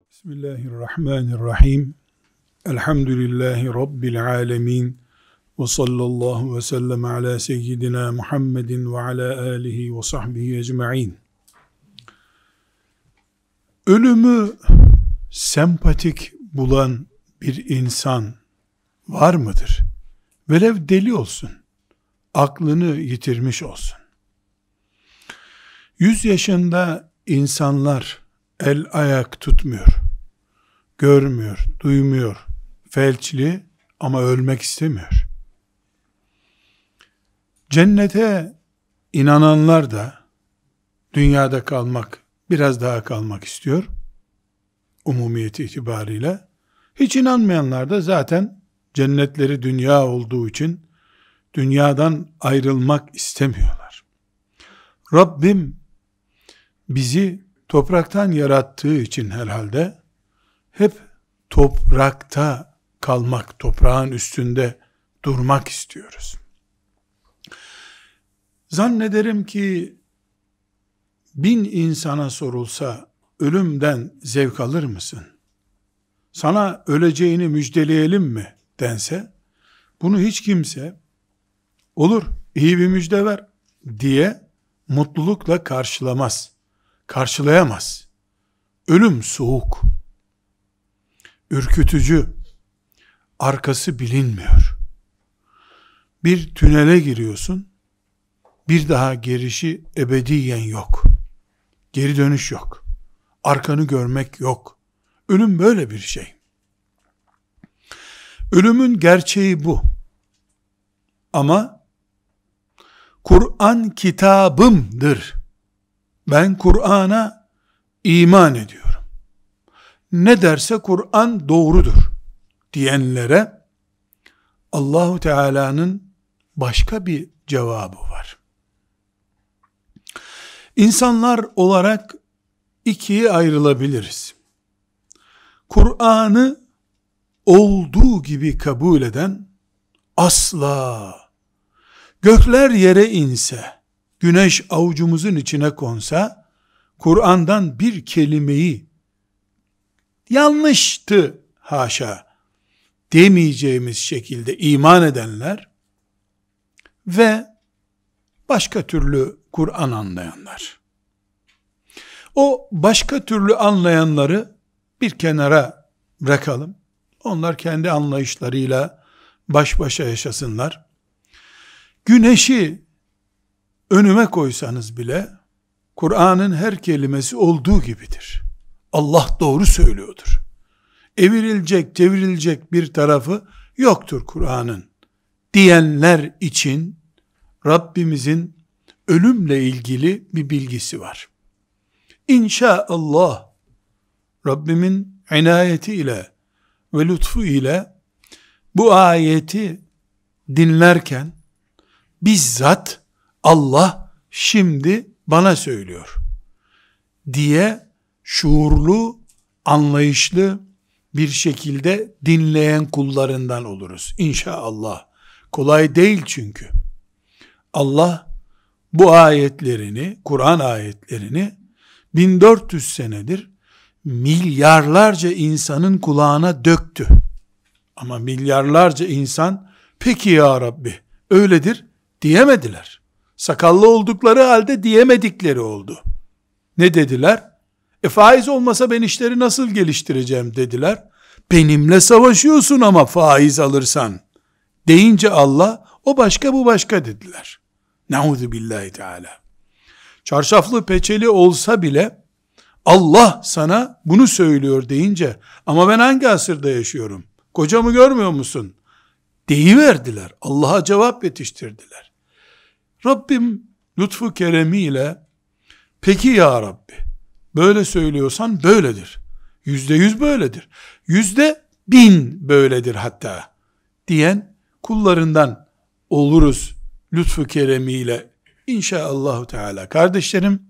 Bismillahirrahmanirrahim. Elhamdülillahi Rabbil alemin. Ve sallallahu ve sellem ala seyyidina Muhammedin ve ala alihi ve sahbihi ecma'in. Ölümü sempatik bulan bir insan var mıdır? Velev deli olsun, aklını yitirmiş olsun. 100 yaşında insanlar el ayak tutmuyor, görmüyor, duymuyor, felçli ama ölmek istemiyor. Cennete inananlar da dünyada kalmak, biraz daha kalmak istiyor, umumiyeti itibariyle. Hiç inanmayanlar da zaten cennetleri dünya olduğu için dünyadan ayrılmak istemiyorlar. Rabbim bizi topraktan yarattığı için herhalde hep toprakta kalmak, toprağın üstünde durmak istiyoruz. Zannederim ki 1000 insana sorulsa ölümden zevk alır mısın? Sana öleceğini müjdeleyelim mi dense, bunu hiç kimse olur, iyi bir müjde ver diye mutlulukla karşılamaz, karşılayamaz. Ölüm soğuk, ürkütücü, arkası bilinmiyor. Bir tünele giriyorsun, bir daha girişi ebediyen yok. Geri dönüş yok. Arkanı görmek yok. Ölüm böyle bir şey. Ölümün gerçeği bu. Ama Kur'an kitabımdır. Ben Kur'an'a iman ediyorum. Ne derse Kur'an doğrudur diyenlere Allahu Teala'nın başka bir cevabı var. İnsanlar olarak ikiye ayrılabiliriz. Kur'an'ı olduğu gibi kabul eden, asla gökler yere inse, güneş avucumuzun içine konsa, Kur'an'dan bir kelimeyi yanlıştı haşa demeyeceğimiz şekilde iman edenler ve başka türlü Kur'an anlayanlar. O başka türlü anlayanları bir kenara bırakalım. Onlar kendi anlayışlarıyla baş başa yaşasınlar. Güneşi önüme koysanız bile Kur'an'ın her kelimesi olduğu gibidir. Allah doğru söylüyordur. Evrilecek, çevrilecek bir tarafı yoktur Kur'an'ın diyenler için Rabbimizin ölümle ilgili bir bilgisi var. İnşaallah Rabbimin inayeti ile ve lütfu ile bu ayeti dinlerken bizzat Allah şimdi bana söylüyor diye şuurlu, anlayışlı bir şekilde dinleyen kullarından oluruz. İnşallah. Kolay değil çünkü. Allah bu ayetlerini, Kur'an ayetlerini 1400 senedir milyarlarca insanın kulağına döktü. Ama milyarlarca insan peki ya Rabbi öyledir diyemediler. Sakallı oldukları halde diyemedikleri oldu. Ne dediler? Faiz olmasa ben işleri nasıl geliştireceğim dediler. Benimle savaşıyorsun ama faiz alırsan deyince Allah o başka bu başka dediler. Nauzu billahi teala. Çarşaflı peçeli olsa bile Allah sana bunu söylüyor deyince ama ben hangi asırda yaşıyorum? Kocamı görmüyor musun? Deyiverdiler. Allah'a cevap yetiştirdiler. Rabbim lütfu keremiyle peki ya Rabbi böyle söylüyorsan böyledir. %100 böyledir. %1000 böyledir hatta diyen kullarından oluruz lütfu keremiyle inşaallahu teala. Kardeşlerim,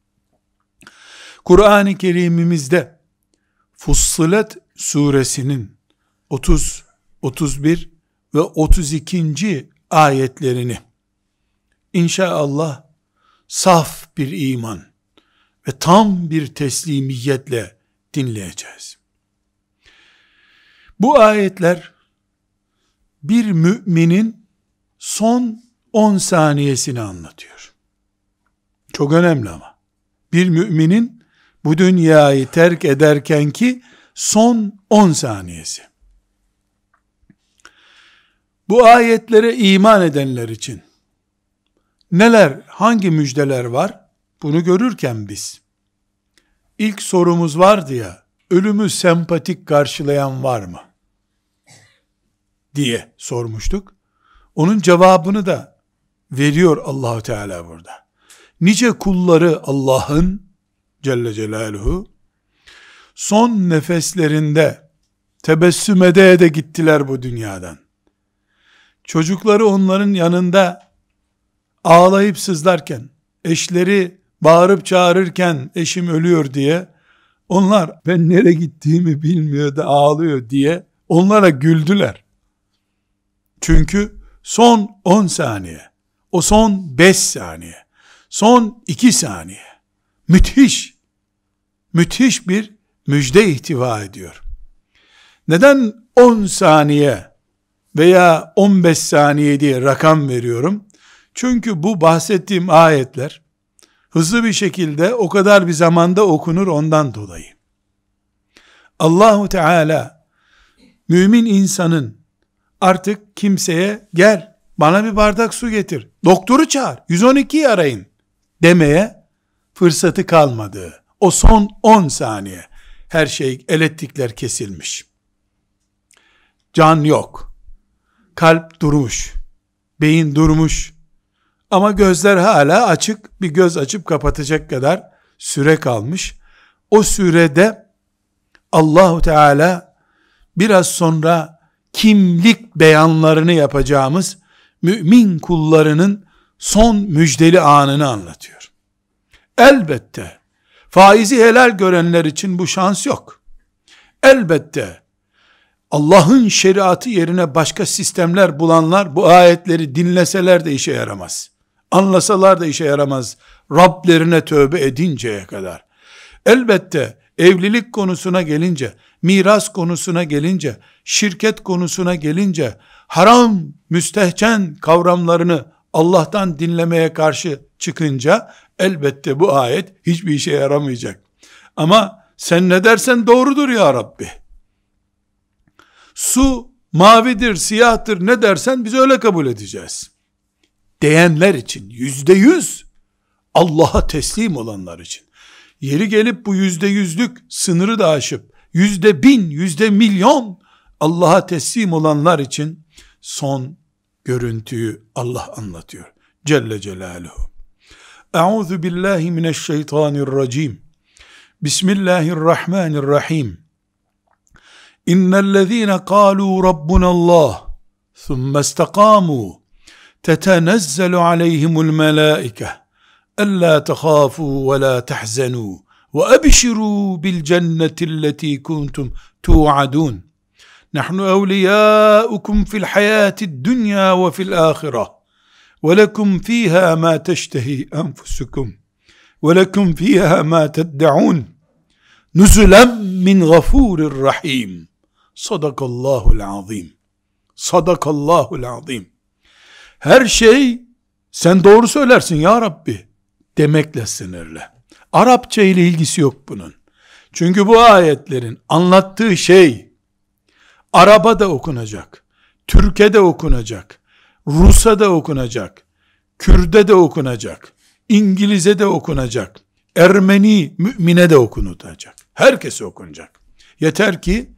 Kur'an-ı Kerim'imizde Fussilet suresinin 30, 31 ve 32. ayetlerini inşallah saf bir iman ve tam bir teslimiyetle dinleyeceğiz. Bu ayetler bir müminin son 10 saniyesini anlatıyor. Çok önemli ama. Bir müminin bu dünyayı terk ederkenki son 10 saniyesi. Bu ayetlere iman edenler için neler, hangi müjdeler var? Bunu görürken biz, ilk sorumuz vardı ya, ölümü sempatik karşılayan var mı? Diye sormuştuk. Onun cevabını da veriyor Allahu Teala burada. Nice kulları Allah'ın Celle Celaluhu son nefeslerinde tebessüm ede ede gittiler bu dünyadan. Çocukları onların yanında ağlayıp sızlarken, eşleri bağırıp çağırırken eşim ölüyor diye, onlar ben nereye gittiğimi bilmiyor da ağlıyor diye onlara güldüler. Çünkü son 10 saniye, o son 5 saniye, son 2 saniye, müthiş bir müjde ihtiva ediyor. Neden 10 saniye veya 15 saniye diye rakam veriyorum? Çünkü bu bahsettiğim ayetler hızlı bir şekilde o kadar bir zamanda okunur, ondan dolayı. Allahu Teala mümin insanın artık kimseye gel bana bir bardak su getir, doktoru çağır, 112'yi arayın demeye fırsatı kalmadığı o son 10 saniye her şey, elektrikler kesilmiş. Can yok. Kalp durmuş. Beyin durmuş. Ama gözler hala açık. Bir göz açıp kapatacak kadar süre kalmış. O sürede Allahu Teala biraz sonra kimlik beyanlarını yapacağımız mümin kullarının son müjdeli anını anlatıyor. Elbette faizi helal görenler için bu şans yok. Elbette Allah'ın şeriatı yerine başka sistemler bulanlar bu ayetleri dinleseler de işe yaramaz. Anlasalar da işe yaramaz. Rablerine tövbe edinceye kadar. Elbette evlilik konusuna gelince, miras konusuna gelince, şirket konusuna gelince, haram, müstehcen kavramlarını Allah'tan dinlemeye karşı çıkınca, elbette bu ayet hiçbir işe yaramayacak. Ama sen ne dersen doğrudur ya Rabbi. Su mavidir, siyahtır, ne dersen biz öyle kabul edeceğiz diyenler için, %100 Allah'a teslim olanlar için, yeri gelip bu %100'lük sınırı da aşıp %1000, %1.000.000 Allah'a teslim olanlar için son görüntüyü Allah anlatıyor Celle Celaluhu. Euzu billahi mineşşeytanirracim. Bismillahirrahmanirrahim. İnnellezîne kâlû rabbunallâh thumme istekâmû tetenezzelu aleyhimul melâike ellâ tehâfû ve lâ tehzenû ve ebşirû bil cennetilletî kuntum tu'adûn. Nahnu evliyâukum fil hayâtid dünya ve fil âhireh ve lekum fîhâ mâ teştehî enfusukum ve lekum fîhâ mâ tedde'ûn nüzülen min gafûrir rahîm. Sadakallahul azim. Sadakallahul azim. Her şey sen doğru söylersin ya Rabbi demekle sınırlı. Arapça ile ilgisi yok bunun. Çünkü bu ayetlerin anlattığı şey Arap'a okunacak, Türk'e okunacak, Rus'a da okunacak, Kürt'e de okunacak, İngiliz'e de okunacak, Ermeni mümine de okunacak. Herkese okunacak. Yeter ki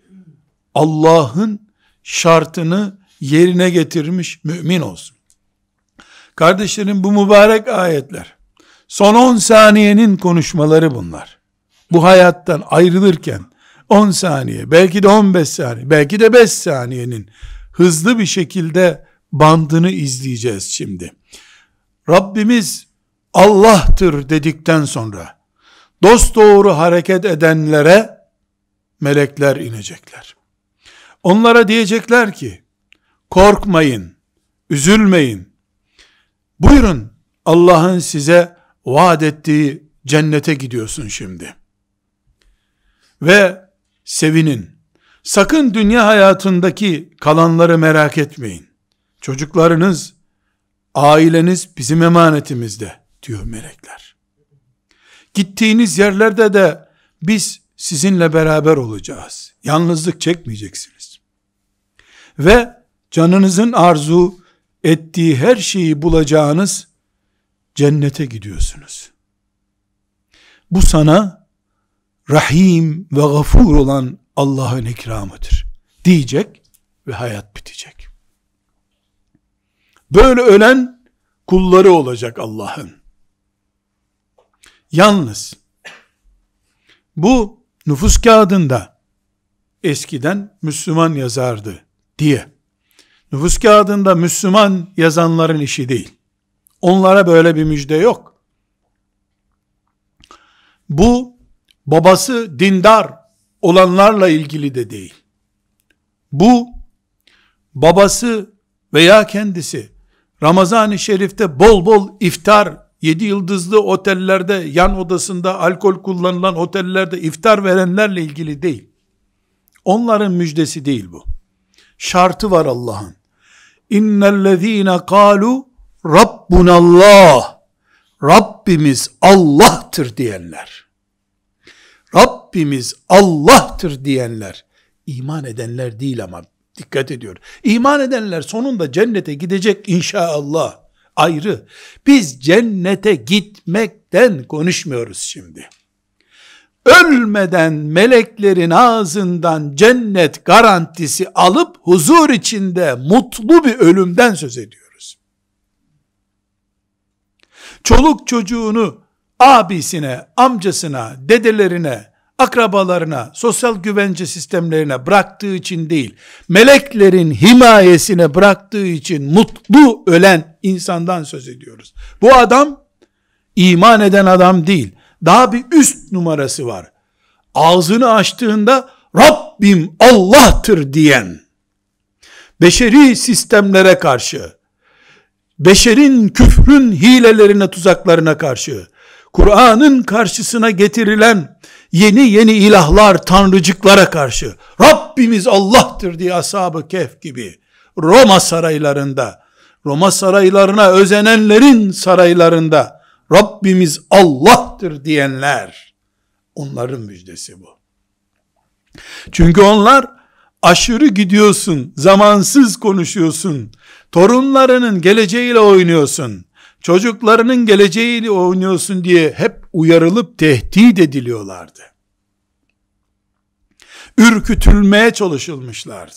Allah'ın şartını yerine getirmiş mümin olsun. Kardeşlerim, bu mübarek ayetler, son 10 saniyenin konuşmaları bunlar. Bu hayattan ayrılırken 10 saniye, belki de 15 saniye, belki de 5 saniyenin hızlı bir şekilde bandını izleyeceğiz şimdi. Rabbimiz Allah'tır dedikten sonra dosdoğru hareket edenlere melekler inecekler. Onlara diyecekler ki korkmayın, üzülmeyin. Buyurun, Allah'ın size vaat ettiği cennete gidiyorsun şimdi. ve sevinin. Sakın dünya hayatındaki kalanları merak etmeyin. Çocuklarınız, aileniz bizim emanetimizde diyor melekler. Gittiğiniz yerlerde de biz sizinle beraber olacağız. Yalnızlık çekmeyeceksiniz. Ve canınızın arzu ettiği her şeyi bulacağınız cennete gidiyorsunuz. Bu sana Rahim ve Gafur olan Allah'ın ikramıdır diyecek ve hayat bitecek. Böyle ölen kulları olacak Allah'ın. Yalnız bu nüfus kağıdında eskiden Müslüman yazardı diye, nüfus kağıdında Müslüman yazanların işi değil. Onlara böyle bir müjde yok. Bu babası dindar olanlarla ilgili de değil. Bu babası veya kendisi Ramazan-ı Şerif'te bol bol iftar, 7 yıldızlı otellerde, yan odasında alkol kullanılan otellerde iftar verenlerle ilgili değil. Onların müjdesi değil bu. Şartı var Allah'ın. İnnellezîne kâlu Rabbunallah, Rabbimiz Allah'tır diyenler. Rabbimiz Allah'tır diyenler. İman edenler değil ama dikkat ediyor. İman edenler sonunda cennete gidecek inşallah. Ayrı. Biz cennete gitmekten konuşmuyoruz şimdi. Ölmeden meleklerin ağzından cennet garantisi alıp huzur içinde mutlu bir ölümden söz ediyoruz. Çoluk çocuğunu abisine, amcasına, dedelerine, akrabalarına, sosyal güvence sistemlerine bıraktığı için değil, meleklerin himayesine bıraktığı için mutlu ölen insandan söz ediyoruz. Bu adam iman eden adam değil. Daha bir üst numarası var. Ağzını açtığında Rabbim Allah'tır diyen, beşeri sistemlere karşı, beşerin küfrün hilelerine, tuzaklarına karşı, Kur'an'ın karşısına getirilen yeni yeni ilahlar, tanrıcıklara karşı Rabbimiz Allah'tır diye Ashab-ı Kehf gibi Roma saraylarında, Roma saraylarına özenenlerin saraylarında Rabbimiz Allah'tır diyenler, onların müjdesi bu. Çünkü onlar aşırı gidiyorsun, zamansız konuşuyorsun, torunlarının geleceğiyle oynuyorsun, çocuklarının geleceğiyle oynuyorsun diye hep uyarılıp tehdit ediliyorlardı. Ürkütülmeye çalışılmışlardı.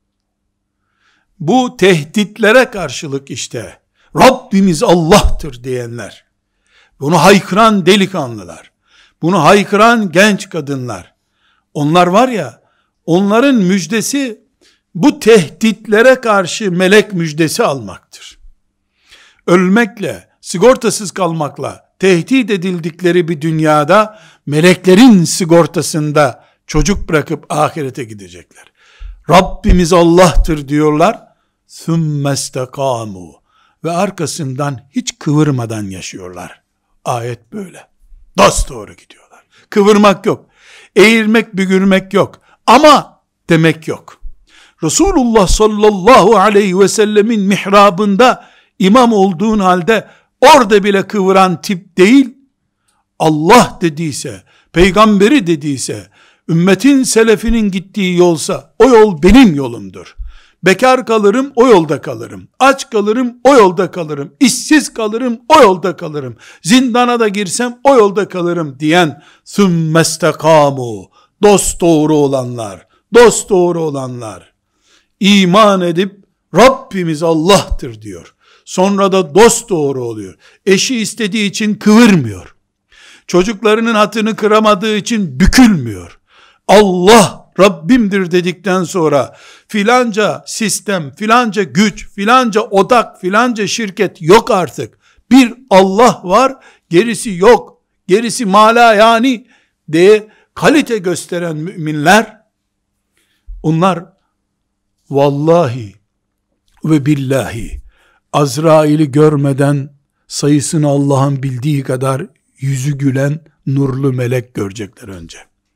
Bu tehditlere karşılık işte Rabbimiz Allah'tır diyenler, bunu haykıran delikanlılar, bunu haykıran genç kadınlar, onlar var ya, onların müjdesi bu tehditlere karşı melek müjdesi almaktır. Ölmekle, sigortasız kalmakla tehdit edildikleri bir dünyada meleklerin sigortasında çocuk bırakıp ahirete gidecekler. Rabbimiz Allah'tır diyorlar. Sümmestekamu ve arkasından hiç kıvırmadan yaşıyorlar. Ayet böyle. Dosdoğru gidiyorlar. Kıvırmak yok. Eğilmek, bükülmek yok. Ama demek yok. Resulullah sallallahu aleyhi ve sellemin mihrabında imam olduğun halde orada bile kıvıran tip değil, Allah dediyse, peygamberi dediyse, ümmetin selefinin gittiği yolsa, o yol benim yolumdur. Bekar kalırım, o yolda kalırım. Aç kalırım, o yolda kalırım. İşsiz kalırım, o yolda kalırım. Zindana da girsem, o yolda kalırım diyen sümmestekamu, dosdoğru olanlar, dosdoğru olanlar, iman edip Rabbimiz Allah'tır diyor. Sonra da dosdoğru oluyor. Eşi istediği için kıvırmıyor. Çocuklarının hatını kıramadığı için bükülmüyor. Allah Rabbimdir dedikten sonra filanca sistem, filanca güç, filanca odak, filanca şirket yok artık. Bir Allah var, gerisi yok. Gerisi mala yani diye kalite gösteren müminler, onlar vallahi ve billahi Azrail'i görmeden sayısını Allah'ın bildiği kadar yüzü gülen nurlu melek görecekler önce.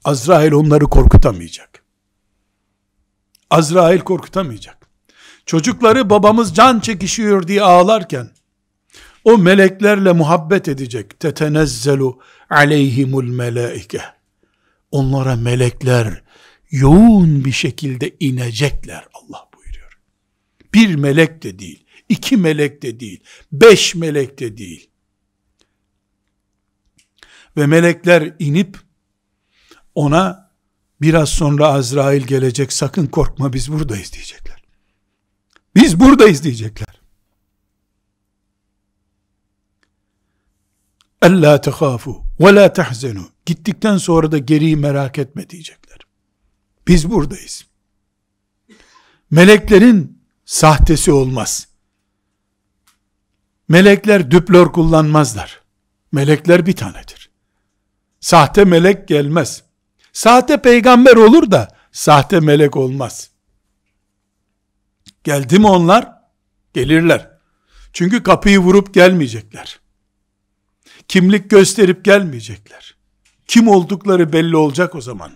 Azrail onları korkutamayacak. Azrail korkutamayacak. Çocukları babamız can çekişiyor diye ağlarken, o meleklerle muhabbet edecek. Tetenezzelu aleyhimul melaike. Onlara melekler yoğun bir şekilde inecekler, Allah buyuruyor. Bir melek de değil, 2 melek de değil, 5 melek de değil. Ve melekler inip ona biraz sonra Azrail gelecek, sakın korkma biz buradayız diyecekler. Biz buradayız diyecekler. Ella tehafu ve la tahzenu. Gittikten sonra da geriyi merak etme diyecekler. Biz buradayız. Meleklerin sahtesi olmaz. Melekler düplör kullanmazlar. Melekler bir tanedir. Sahte melek gelmez. Sahte peygamber olur da sahte melek olmaz. Geldi mi onlar? Gelirler. Çünkü kapıyı vurup gelmeyecekler. Kimlik gösterip gelmeyecekler. Kim oldukları belli olacak o zaman.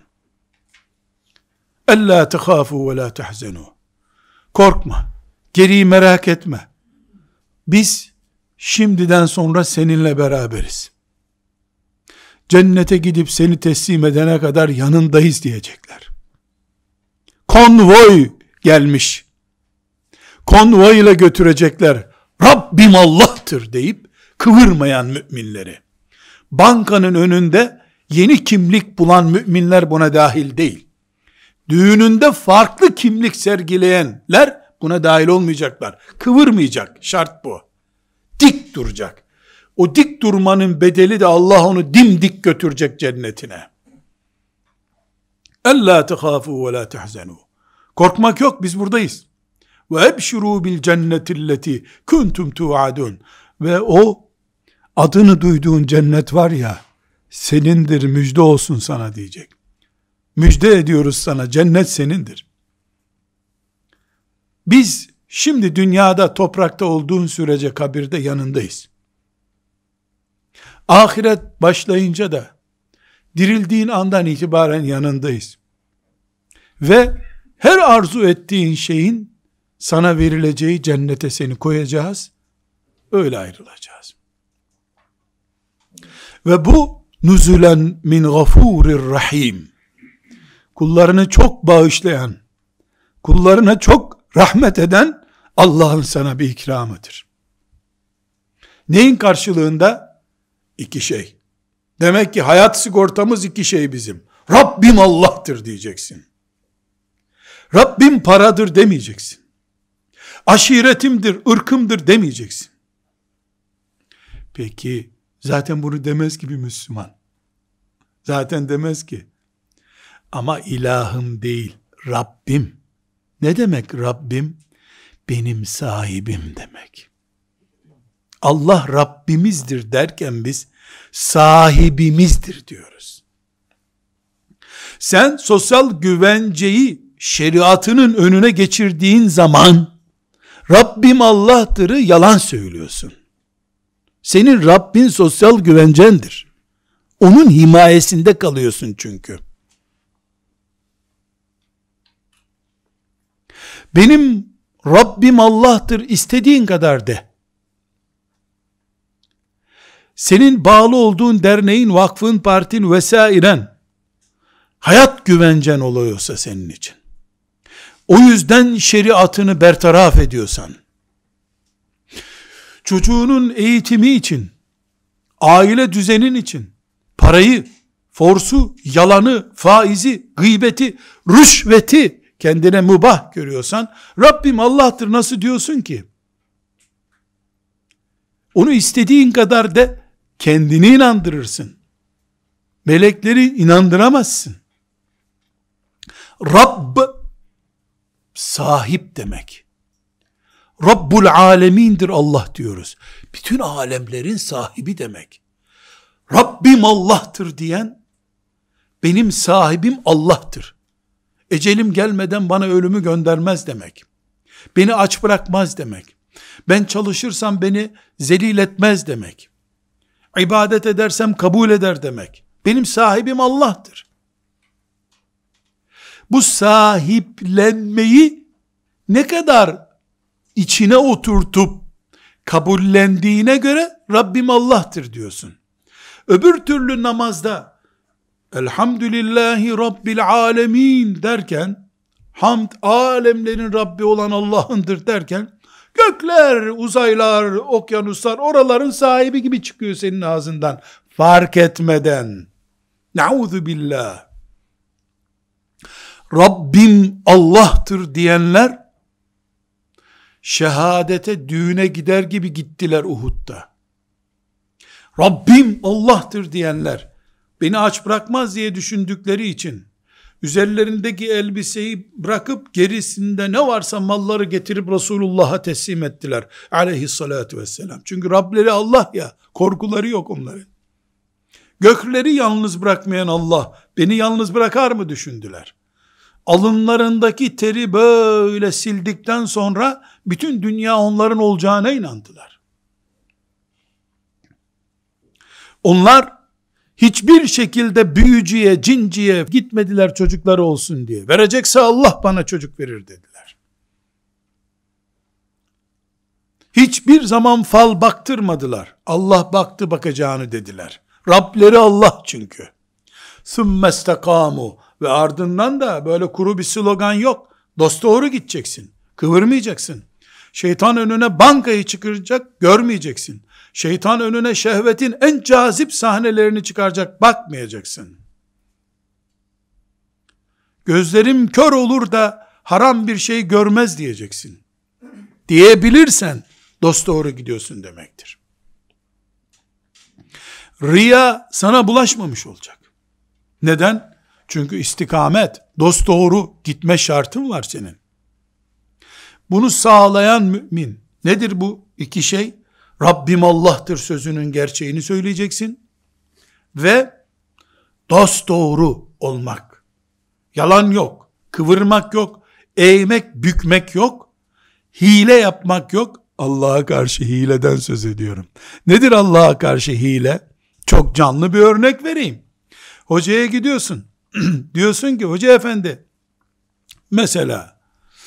Ella tehafu ve la tahzenu. Korkma. Geriyi merak etme. Biz şimdiden sonra seninle beraberiz. Cennete gidip seni teslim edene kadar yanındayız diyecekler. Konvoy gelmiş. Konvoy ile götürecekler. Rabbim Allah'tır deyip kıvırmayan müminleri. Bankanın önünde yeni kimlik bulan müminler buna dahil değil. Düğününde farklı kimlik sergileyenler buna dahil olmayacaklar. Kıvırmayacak. Şart bu. Dik duracak. O dik durmanın bedeli de Allah onu dimdik götürecek cennetine. Ella tehafu ve la tahzenu. Korkmak yok, biz buradayız. Ve ebşirû bil cennetilleti kuntum tu'adun. Ve o adını duyduğun cennet var ya, senindir, müjde olsun sana diyecek. Müjde ediyoruz sana, cennet senindir. Biz şimdi dünyada toprakta olduğun sürece kabirde yanındayız. Ahiret başlayınca da dirildiğin andan itibaren yanındayız. Ve her arzu ettiğin şeyin sana verileceği cennete seni koyacağız. Öyle ayrılacağız. Ve bu nüzulen min gafurir rahim. Kullarını çok bağışlayan, kullarına çok rahmet eden Allah'ın sana bir ikramıdır. Neyin karşılığında? 2 şey. Demek ki hayat sigortamız 2 şey bizim. Rabbim Allah'tır diyeceksin. Rabbim paradır demeyeceksin. Aşiretimdir, ırkımdır demeyeceksin. Peki, zaten bunu demez ki bir Müslüman. Zaten demez ki. Ama ilahım değil, Rabbim. Ne demek Rabbim? Benim sahibim demek. Allah Rabbimizdir derken biz sahibimizdir diyoruz. Sen sosyal güvenceyi şeriatının önüne geçirdiğin zaman Rabbim Allah'tır'ı yalan söylüyorsun. Senin Rabbin sosyal güvencendir. Onun himayesinde kalıyorsun çünkü. Benim Rabbim Allah'tır istediğin kadar de. Senin bağlı olduğun derneğin, vakfın, partin vesairen hayat güvencen oluyorsa senin için, o yüzden şeriatını bertaraf ediyorsan, çocuğunun eğitimi için, aile düzenin için, parayı, forsu, yalanı, faizi, gıybeti, rüşveti kendine mübah görüyorsan, Rabbim Allah'tır nasıl diyorsun ki? Onu istediğin kadar de kendini inandırırsın. Melekleri inandıramazsın. Rabb, sahip demek. Rabbul alemindir Allah diyoruz. Bütün alemlerin sahibi demek. Rabbim Allah'tır diyen, benim sahibim Allah'tır. Ecelim gelmeden bana ölümü göndermez demek. Beni aç bırakmaz demek. Ben çalışırsam beni zelil etmez demek. İbadet edersem kabul eder demek. Benim sahibim Allah'tır. Bu sahiplenmeyi ne kadar içine oturtup kabullendiğine göre Rabbim Allah'tır diyorsun. Öbür türlü namazda Elhamdülillahi Rabbil Alemin derken, hamd alemlerin Rabbi olan Allah'ındır derken, gökler, uzaylar, okyanuslar, oraların sahibi gibi çıkıyor senin ağzından, fark etmeden. Nauzu billah. Rabbim Allah'tır diyenler, şehadete, düğüne gider gibi gittiler Uhud'da. Rabbim Allah'tır diyenler, beni aç bırakmaz diye düşündükleri için, üzerlerindeki elbiseyi bırakıp gerisinde ne varsa malları getirip Resulullah'a teslim ettiler. Aleyhissalatu vesselam. Çünkü Rableri Allah ya, korkuları yok onların. Gökleri yalnız bırakmayan Allah, beni yalnız bırakar mı düşündüler. Alınlarındaki teri böyle sildikten sonra, bütün dünya onların olacağına inandılar. Onlar, hiçbir şekilde büyücüye, cinciye gitmediler çocukları olsun diye. Verecekse Allah bana çocuk verir dediler. Hiçbir zaman fal baktırmadılar. Allah baktı bakacağını dediler. Rableri Allah çünkü. ثُمَّ اسْتَقَامُوا Ve ardından da böyle kuru bir slogan yok. Dosdoğru gideceksin. Kıvırmayacaksın. Şeytan önüne bankayı çıkaracak, görmeyeceksin. Şeytan önüne şehvetin en cazip sahnelerini çıkaracak, bakmayacaksın. Gözlerim kör olur da haram bir şey görmez diyeceksin. Diyebilirsen dosdoğru gidiyorsun demektir. Riya sana bulaşmamış olacak. Neden? Çünkü istikamet, dosdoğru gitme şartın var senin. Bunu sağlayan mümin, nedir bu iki şey? Rabbim Allah'tır sözünün gerçeğini söyleyeceksin ve dosdoğru olmak. Yalan yok, kıvırmak yok, eğmek, bükmek yok, hile yapmak yok. Allah'a karşı hileden söz ediyorum. Nedir Allah'a karşı hile? Çok canlı bir örnek vereyim. Hocaya gidiyorsun. Diyorsun ki hoca efendi, mesela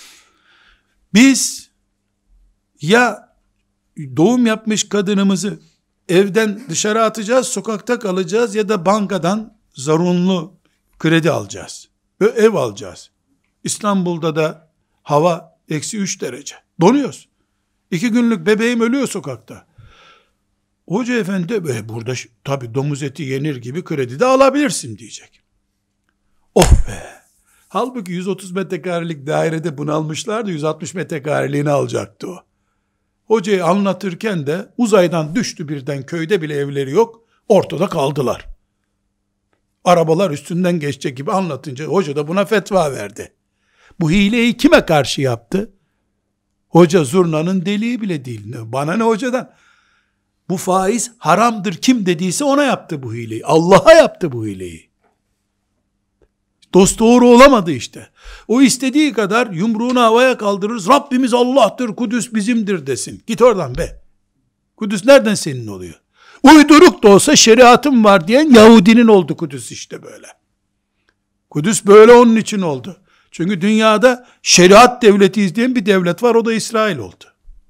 biz ya doğum yapmış kadınımızı evden dışarı atacağız, sokakta kalacağız ya da bankadan zorunlu kredi alacağız ve ev alacağız. İstanbul'da da hava -3 derece. Donuyoruz. 2 günlük bebeğim ölüyor sokakta. Hoca efendi burada tabi domuz eti yenir gibi kredi de alabilirsin diyecek. Oh be! Halbuki 130 metrekarelik dairede bunalmışlardı, 160 metrekareliğini alacaktı o. Hocayı anlatırken de uzaydan düştü birden, köyde bile evleri yok, ortada kaldılar. Arabalar üstünden geçecek gibi anlatınca hoca da buna fetva verdi. Bu hileyi kime karşı yaptı? Hoca zurnanın deliği bile değil. Bana ne hocadan? Bu faiz haramdır kim dediyse ona yaptı bu hileyi. Allah'a yaptı bu hileyi. Dosdoğru olamadı işte. O istediği kadar yumruğunu havaya kaldırır, Rabbimiz Allah'tır, Kudüs bizimdir desin. Git oradan be. Kudüs nereden senin oluyor? Uyduruk da olsa şeriatım var diyen Yahudinin oldu Kudüs işte böyle. Kudüs böyle onun için oldu. Çünkü dünyada şeriat devleti izleyen bir devlet var, o da İsrail oldu.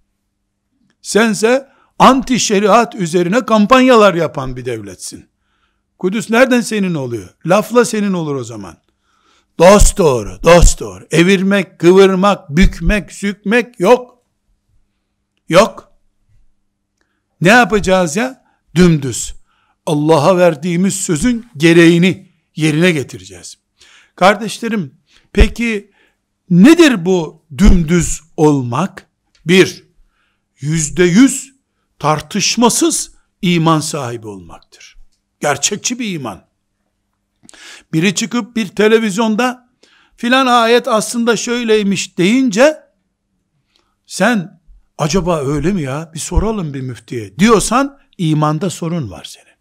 Sense anti şeriat üzerine kampanyalar yapan bir devletsin. Kudüs nereden senin oluyor? Lafla senin olur o zaman. Dosdoğru, dosdoğru. Evirmek, kıvırmak, bükmek, sükmek yok. Yok. Ne yapacağız ya? Dümdüz. Allah'a verdiğimiz sözün gereğini yerine getireceğiz. Kardeşlerim, peki nedir bu dümdüz olmak? 1, %100 tartışmasız iman sahibi olmaktır. Gerçekçi bir iman. Biri çıkıp bir televizyonda filan ayet aslında şöyleymiş deyince sen acaba öyle mi ya, bir soralım bir müftiye diyorsan imanda sorun var senin.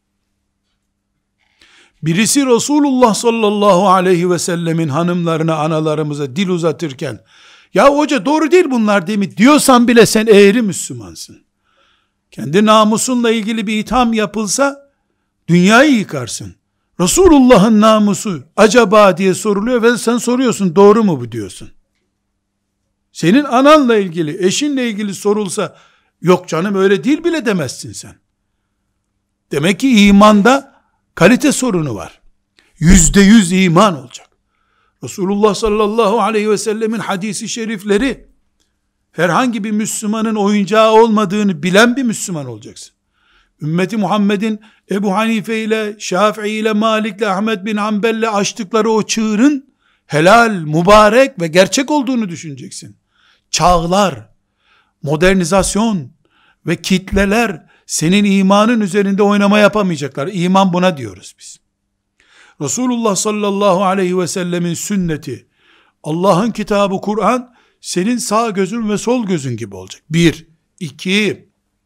Birisi Resulullah sallallahu aleyhi ve sellemin hanımlarına, analarımıza dil uzatırken ya hoca doğru değil bunlar değil mi diyorsan bile sen eğri Müslümansın. Kendi namusunla ilgili bir itham yapılsa dünyayı yıkarsın. Resulullah'ın namusu acaba diye soruluyor ve sen soruyorsun, doğru mu bu diyorsun. Senin ananla ilgili, eşinle ilgili sorulsa, yok canım öyle değil bile demezsin sen. Demek ki imanda kalite sorunu var. %100 iman olacak. Resulullah sallallahu aleyhi ve sellemin hadisi şerifleri, herhangi bir Müslümanın oyuncağı olmadığını bilen bir Müslüman olacaksın. Ümmeti Muhammed'in Ebu Hanife ile, Şafii ile, Malik ile, Ahmet bin Hanbel ile açtıkları o çığırın helal, mübarek ve gerçek olduğunu düşüneceksin. Çağlar, modernizasyon ve kitleler senin imanın üzerinde oynama yapamayacaklar. İman buna diyoruz biz. Resulullah sallallahu aleyhi ve sellemin sünneti, Allah'ın kitabı Kur'an, senin sağ gözün ve sol gözün gibi olacak. 1. 2.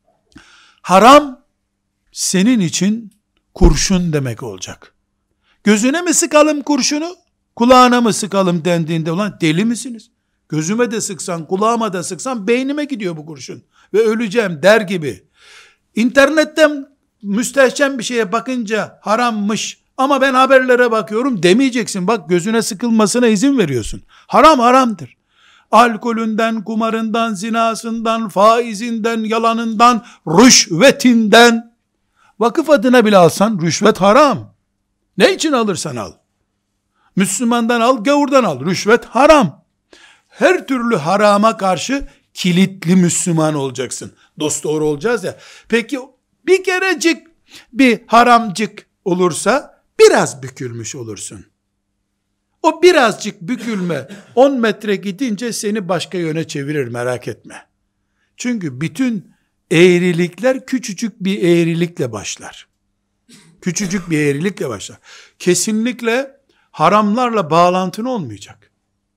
Haram, senin için kurşun demek olacak. Gözüne mi sıkalım kurşunu, kulağına mı sıkalım dendiğinde, ulan deli misiniz? Gözüme de sıksan, kulağıma da sıksan, beynime gidiyor bu kurşun ve öleceğim der gibi. İnternetten müstehcen bir şeye bakınca harammış ama ben haberlere bakıyorum demeyeceksin. Bak, gözüne sıkılmasına izin veriyorsun. Haram haramdır. Alkolünden, kumarından, zinasından, faizinden, yalanından, rüşvetinden, vakıf adına bile alsan rüşvet haram. Ne için alırsan al. Müslümandan al, gavurdan al. Rüşvet haram. Her türlü harama karşı kilitli Müslüman olacaksın. Dosdoğru olacağız ya. Peki bir kerecik bir haramcık olursa biraz bükülmüş olursun. O birazcık bükülme 10 metre gidince seni başka yöne çevirir, merak etme. Çünkü bütün eğrilikler küçücük bir eğrilikle başlar. Küçücük bir eğrilikle başlar. Kesinlikle haramlarla bağlantın olmayacak.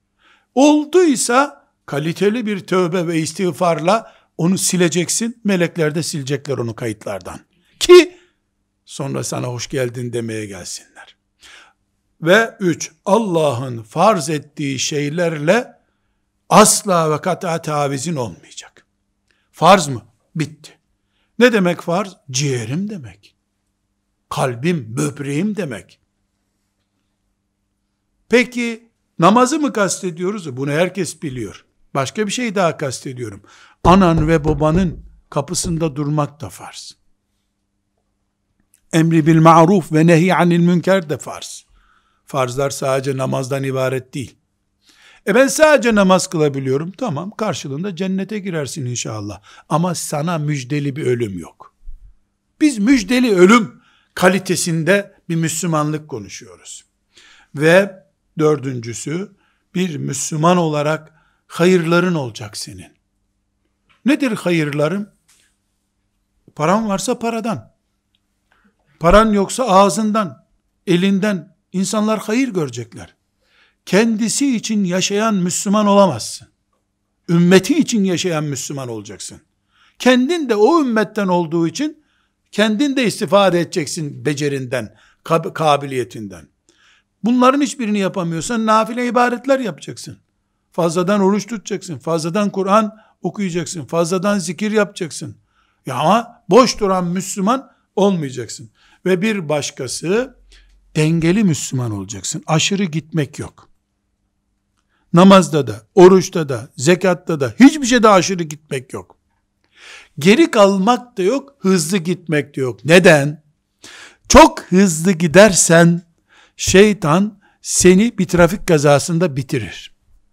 Olduysa kaliteli bir tövbe ve istiğfarla onu sileceksin. Melekler de silecekler onu kayıtlardan. Ki sonra sana hoş geldin demeye gelsinler. Ve 3. Allah'ın farz ettiği şeylerle asla ve kat'a tavizin olmayacak. Farz mı? Bitti. Ne demek farz? Ciğerim demek. Kalbim, böbreğim demek. Peki namazı mı kastediyoruz? Bunu herkes biliyor. Başka bir şey daha kastediyorum. Anan ve babanın kapısında durmak da farz. Emri bil ma'ruf ve nehy anil münker de farz. Farzlar sadece namazdan ibaret değil. Ben sadece namaz kılabiliyorum. Tamam, karşılığında cennete girersin inşallah. Ama sana müjdeli bir ölüm yok. Biz müjdeli ölüm kalitesinde bir Müslümanlık konuşuyoruz. Ve 4. bir Müslüman olarak hayırların olacak senin. Nedir hayırlarım? Paran varsa paradan. Paran yoksa ağzından, elinden insanlar hayır görecekler. Kendisi için yaşayan Müslüman olamazsın. Ümmeti için yaşayan Müslüman olacaksın. Kendin de o ümmetten olduğu için kendin de istifade edeceksin becerinden, kabiliyetinden. Bunların hiçbirini yapamıyorsan nafile ibadetler yapacaksın. Fazladan oruç tutacaksın, fazladan Kur'an okuyacaksın, fazladan zikir yapacaksın. Ya ama boş duran Müslüman olmayacaksın. Ve bir başkası, dengeli Müslüman olacaksın. Aşırı gitmek yok. Namazda da, oruçta da, zekatta da, hiçbir şeyde aşırı gitmek yok. Geri kalmak da yok, hızlı gitmek de yok. Neden? Çok hızlı gidersen, şeytan seni bir trafik kazasında bitirir.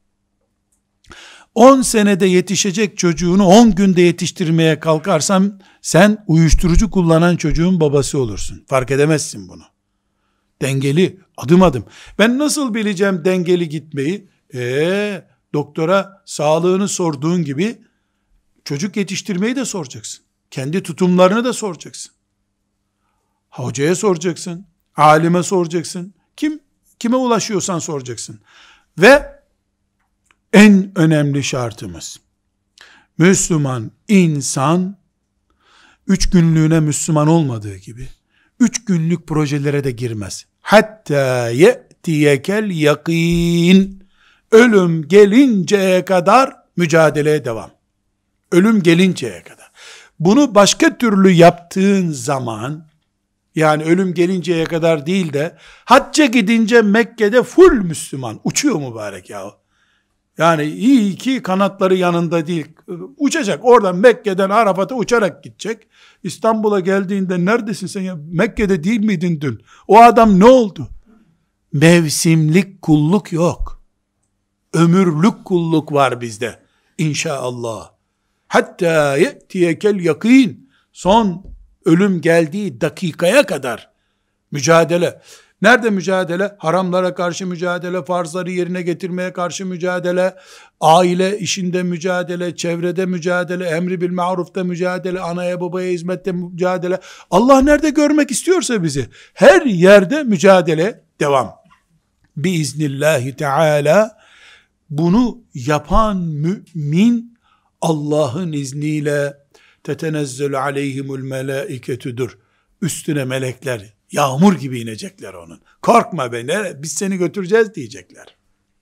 10 senede yetişecek çocuğunu 10 günde yetiştirmeye kalkarsan, sen uyuşturucu kullanan çocuğun babası olursun. Fark edemezsin bunu. Dengeli, adım adım. Ben nasıl bileceğim dengeli gitmeyi? Doktora sağlığını sorduğun gibi, çocuk yetiştirmeyi de soracaksın. Kendi tutumlarını da soracaksın. Hocaya soracaksın. Alime soracaksın. Kime ulaşıyorsan soracaksın. Ve en önemli şartımız, Müslüman insan 3 günlüğüne Müslüman olmadığı gibi 3 günlük projelere de girmez. Hatta ye'tiyekel yakin, ölüm gelinceye kadar mücadeleye devam. Ölüm gelinceye kadar. Bunu başka türlü yaptığın zaman Yani ölüm gelinceye kadar değil de hacca gidince Mekke'de full Müslüman. Uçuyor mübarek ya. Yani iyi ki kanatları yanında değil. Uçacak. Oradan Mekke'den Arafat'a uçarak gidecek. İstanbul'a geldiğinde neredesin sen ya? Mekke'de değil miydin dün? O adam ne oldu? Mevsimlik kulluk yok. Ömürlük kulluk var bizde. İnşallah. Hatta ye'tiyekel yakîn. Son ölüm geldiği dakikaya kadar mücadele. Nerede mücadele? Haramlara karşı mücadele, farzları yerine getirmeye karşı mücadele, aile işinde mücadele, çevrede mücadele, emri bil marufta mücadele, anaya babaya hizmette mücadele. Allah nerede görmek istiyorsa bizi, her yerde mücadele devam. Biiznillahü teala bunu yapan mümin Allah'ın izniyle tetenezzelu aleyhimul melaiketüdür. Üstüne melekler yağmur gibi inecekler onun. Korkma be, biz seni götüreceğiz diyecekler.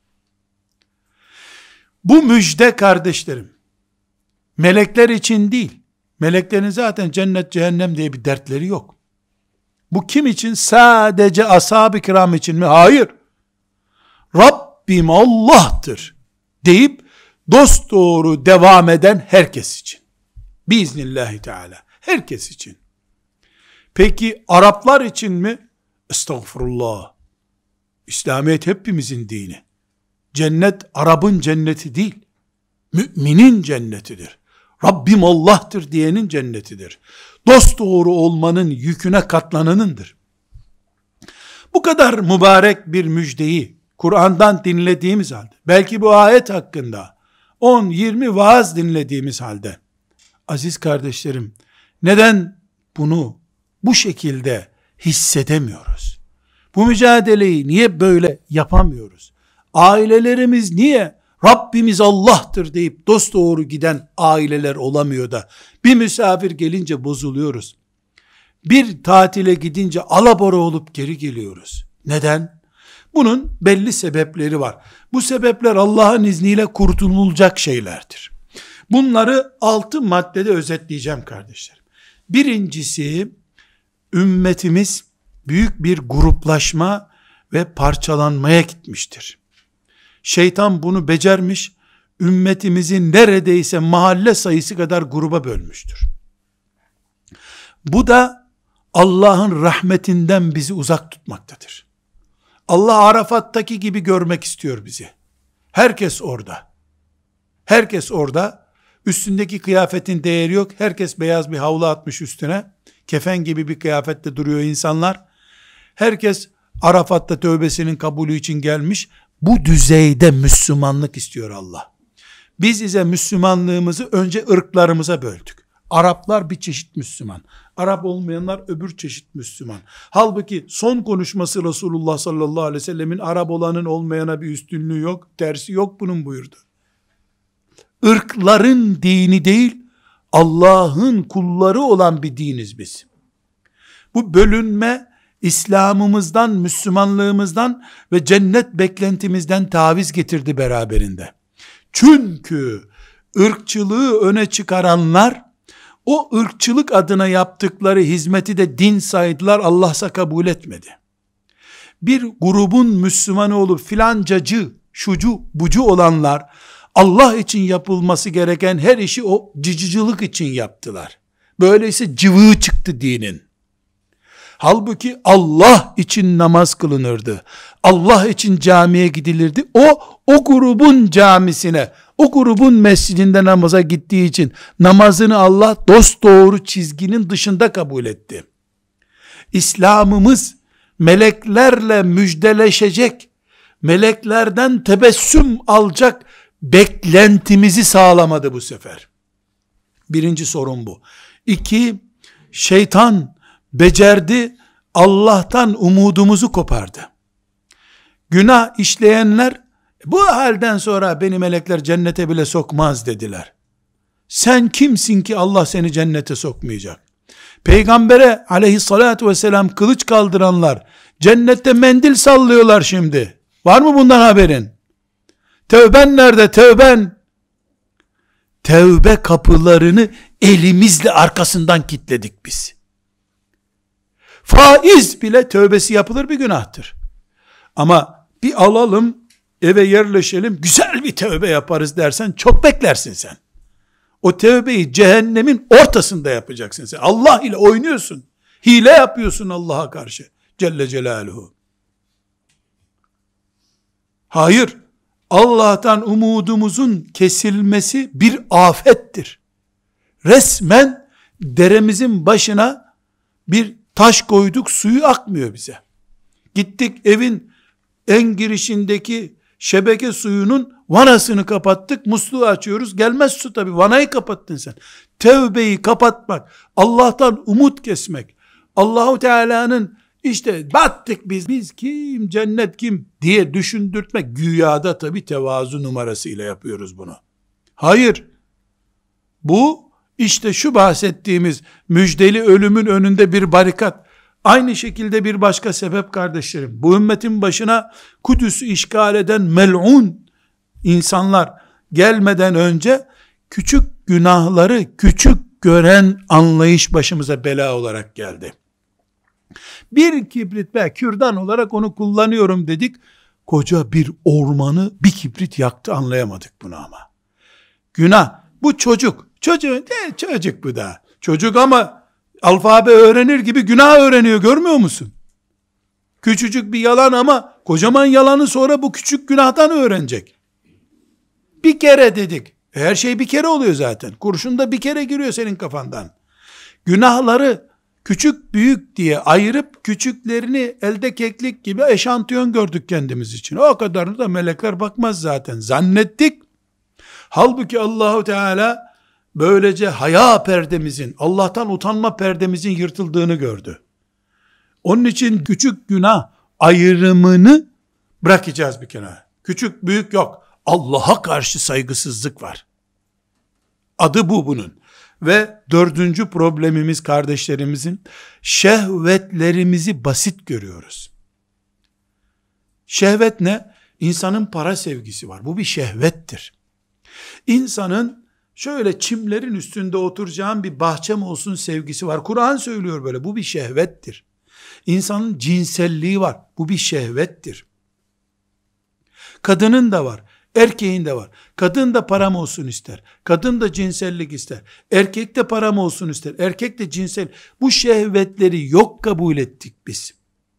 Bu müjde kardeşlerim, melekler için değil. Meleklerin zaten cennet cehennem diye bir dertleri yok. Bu kim için? Sadece ashab-ı kiram için mi? Hayır. Rabbim Allah'tır deyip dosdoğru devam eden herkes için. Biiznillahü teala. Herkes için. Peki Araplar için mi? Estağfurullah. İslamiyet hepimizin dini. Cennet Arap'ın cenneti değil. Müminin cennetidir. Rabbim Allah'tır diyenin cennetidir. Dosdoğru olmanın yüküne katlananındır. Bu kadar mübarek bir müjdeyi Kur'an'dan dinlediğimiz halde, belki bu ayet hakkında 10-20 vaaz dinlediğimiz halde, aziz kardeşlerim, neden bunu bu şekilde hissedemiyoruz? Bu mücadeleyi niye böyle yapamıyoruz? Ailelerimiz niye Rabbimiz Allah'tır deyip dosdoğru giden aileler olamıyor da bir misafir gelince bozuluyoruz? Bir tatile gidince alabora olup geri geliyoruz. Neden? Bunun belli sebepleri var. Bu sebepler Allah'ın izniyle kurtululacak şeylerdir. Bunları 6 maddede özetleyeceğim kardeşlerim. Birincisi, ümmetimiz büyük bir gruplaşma ve parçalanmaya gitmiştir. Şeytan bunu becermiş, ümmetimizin neredeyse mahalle sayısı kadar gruba bölmüştür. Bu da Allah'ın rahmetinden bizi uzak tutmaktadır. Allah Arafat'taki gibi görmek istiyor bizi. Herkes orada. Herkes orada. Üstündeki kıyafetin değeri yok. Herkes beyaz bir havlu atmış üstüne. Kefen gibi bir kıyafette duruyor insanlar. Herkes Arafat'ta tövbesinin kabulü için gelmiş. Bu düzeyde Müslümanlık istiyor Allah. Biz ise Müslümanlığımızı önce ırklarımıza böldük. Araplar bir çeşit Müslüman. Arap olmayanlar öbür çeşit Müslüman. Halbuki son konuşması Resulullah sallallahu aleyhi ve sellemin Arap olanın olmayana bir üstünlüğü yok. Tersi yok bunun buyurdu. Irkların dini değil, Allah'ın kulları olan bir diniz biz. Bu bölünme İslam'ımızdan, Müslümanlığımızdan ve cennet beklentimizden taviz getirdi beraberinde. Çünkü ırkçılığı öne çıkaranlar o ırkçılık adına yaptıkları hizmeti de din saydılar, Allah'sa kabul etmedi. Bir grubun Müslümanı olup filancacı, şucu, bucu olanlar Allah için yapılması gereken her işi o cicicılık için yaptılar. Böyleyse cıvığı çıktı dinin. Halbuki Allah için namaz kılınırdı. Allah için camiye gidilirdi. O grubun camisine, o grubun mescidinde namaza gittiği için namazını Allah dosdoğru çizginin dışında kabul etti. İslam'ımız meleklerle müjdeleşecek, meleklerden tebessüm alacak beklentimizi sağlamadı bu sefer. Birinci sorun bu. 2, şeytan becerdi, Allah'tan umudumuzu kopardı. Günah işleyenler, bu halden sonra beni melekler cennete bile sokmaz dediler. Sen kimsin ki Allah seni cennete sokmayacak? Peygambere aleyhissalatü vesselam kılıç kaldıranlar, cennette mendil sallıyorlar şimdi. Var mı bundan haberin? Tevben nerede? Tevben. Tevbe kapılarını elimizle arkasından kilitledik biz. Faiz bile tövbesi yapılır bir günahtır. Ama bir alalım, eve yerleşelim, güzel bir tövbe yaparız dersen çok beklersin sen. O tövbeyi cehennemin ortasında yapacaksın sen. Allah ile oynuyorsun. Hile yapıyorsun Allah'a karşı. Celle Celaluhu. Hayır. Allah'tan umudumuzun kesilmesi bir afettir. Resmen deremizin başına bir taş koyduk, suyu akmıyor bize. Gittik evin en girişindeki şebeke suyunun vanasını kapattık, musluğu açıyoruz, gelmez su tabi, vanayı kapattın sen. Tevbeyi kapatmak, Allah'tan umut kesmek, Allahu Teala'nın işte battık biz kim, cennet kim diye düşündürtmek, güyada tabi tevazu numarasıyla yapıyoruz bunu. Hayır, bu işte şu bahsettiğimiz müjdeli ölümün önünde bir barikat. Aynı şekilde bir başka sebep kardeşlerim, bu ümmetin başına Kudüs'ü işgal eden mel'un insanlar gelmeden önce küçük günahları küçük gören anlayış başımıza bela olarak geldi. Bir kibrit be kürdan olarak onu kullanıyorum dedik. Koca bir ormanı bir kibrit yaktı, anlayamadık bunu ama. Günah. Bu çocuk bu da. Çocuk ama alfabe öğrenir gibi günah öğreniyor, görmüyor musun? Küçücük bir yalan ama kocaman yalanı sonra bu küçük günahtan öğrenecek. Bir kere dedik. Her şey bir kere oluyor zaten. Kurşun da bir kere giriyor senin kafandan. Günahları küçük büyük diye ayırıp küçüklerini elde keklik gibi eşantiyon gördük kendimiz için. O kadarını da melekler bakmaz zaten. Zannettik. Halbuki Allahu Teala böylece haya perdemizin, Allah'tan utanma perdemizin yırtıldığını gördü. Onun için küçük günah ayrımını bırakacağız bir kenara. Küçük büyük yok. Allah'a karşı saygısızlık var. Adı bu bunun. Ve dördüncü problemimiz kardeşlerimizin, şehvetlerimizi basit görüyoruz. Şehvet ne? İnsanın para sevgisi var. Bu bir şehvettir. İnsanın şöyle çimlerin üstünde oturacağım bir bahçem olsun sevgisi var. Kur'an söylüyor böyle. Bu bir şehvettir. İnsanın cinselliği var. Bu bir şehvettir. Kadının da var. Erkeğin de var. Kadın da param olsun ister. Kadın da cinsellik ister. Erkek de param olsun ister. Erkek de cinsel. Bu şehvetleri yok kabul ettik biz.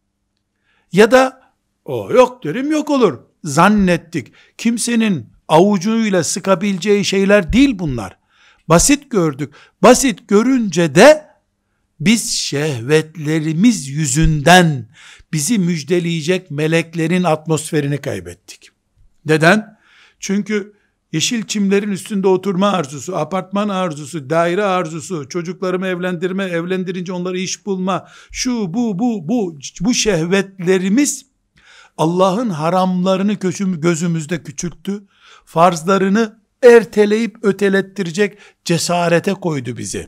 Ya da o yok derim yok olur. Zannettik. Kimsenin avucuyla sıkabileceği şeyler değil bunlar. Basit gördük. Basit görünce de biz şehvetlerimiz yüzünden bizi müjdeleyecek meleklerin atmosferini kaybettik. Neden? Çünkü yeşil çimlerin üstünde oturma arzusu, apartman arzusu, daire arzusu, çocuklarımı evlendirme, evlendirince onları iş bulma, şu bu şehvetlerimiz Allah'ın haramlarını gözümüzde küçülttü. Farzlarını erteleyip ötelettirecek cesarete koydu bizi.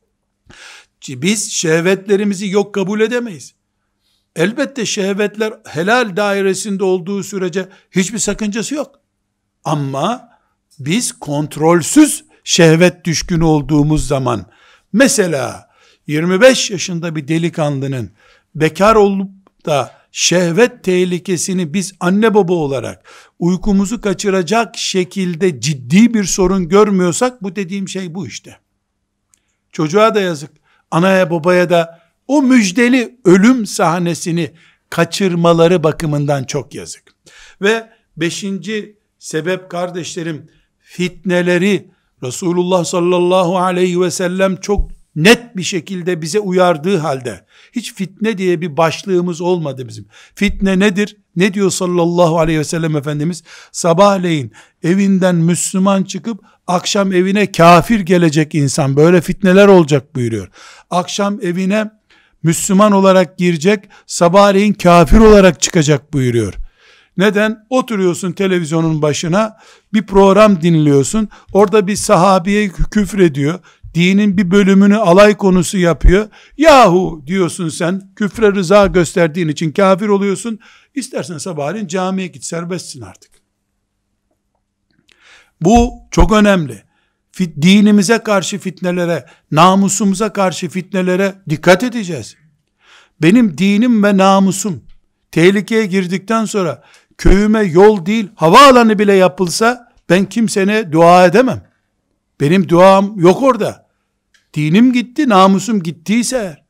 Biz şehvetlerimizi yok kabul edemeyiz. Elbette şehvetler helal dairesinde olduğu sürece hiçbir sakıncası yok. Ama biz kontrolsüz şehvet düşkünü olduğumuz zaman, mesela 25 yaşında bir delikanlının bekar olup da şehvet tehlikesini biz anne baba olarak uykumuzu kaçıracak şekilde ciddi bir sorun görmüyorsak, bu dediğim şey bu işte. Çocuğa da yazık, anaya babaya da o müjdeli ölüm sahnesini kaçırmaları bakımından çok yazık. Ve 5. sebep kardeşlerim, fitneleri Resulullah sallallahu aleyhi ve sellem çok net bir şekilde bize uyardığı halde, hiç fitne diye bir başlığımız olmadı bizim. Fitne nedir? Ne diyor sallallahu aleyhi ve sellem Efendimiz? Sabahleyin evinden Müslüman çıkıp akşam evine kafir gelecek insan, böyle fitneler olacak buyuruyor. Akşam evine Müslüman olarak girecek, sabahleyin kafir olarak çıkacak buyuruyor. Neden? Oturuyorsun televizyonun başına, bir program dinliyorsun, orada bir sahabeye küfrediyor, dinin bir bölümünü alay konusu yapıyor. Yahu diyorsun sen, küfre rıza gösterdiğin için kafir oluyorsun. İstersen sabahleyin camiye git, serbestsin artık. Bu çok önemli. Dinimize karşı fitnelere, namusumuza karşı fitnelere dikkat edeceğiz. benim dinim ve namusum tehlikeye girdikten sonra köyüme yol değil havaalanı bile yapılsa ben kimsene dua edemem. Benim duam yok orada. Dinim gitti, namusum gittiyse eğer.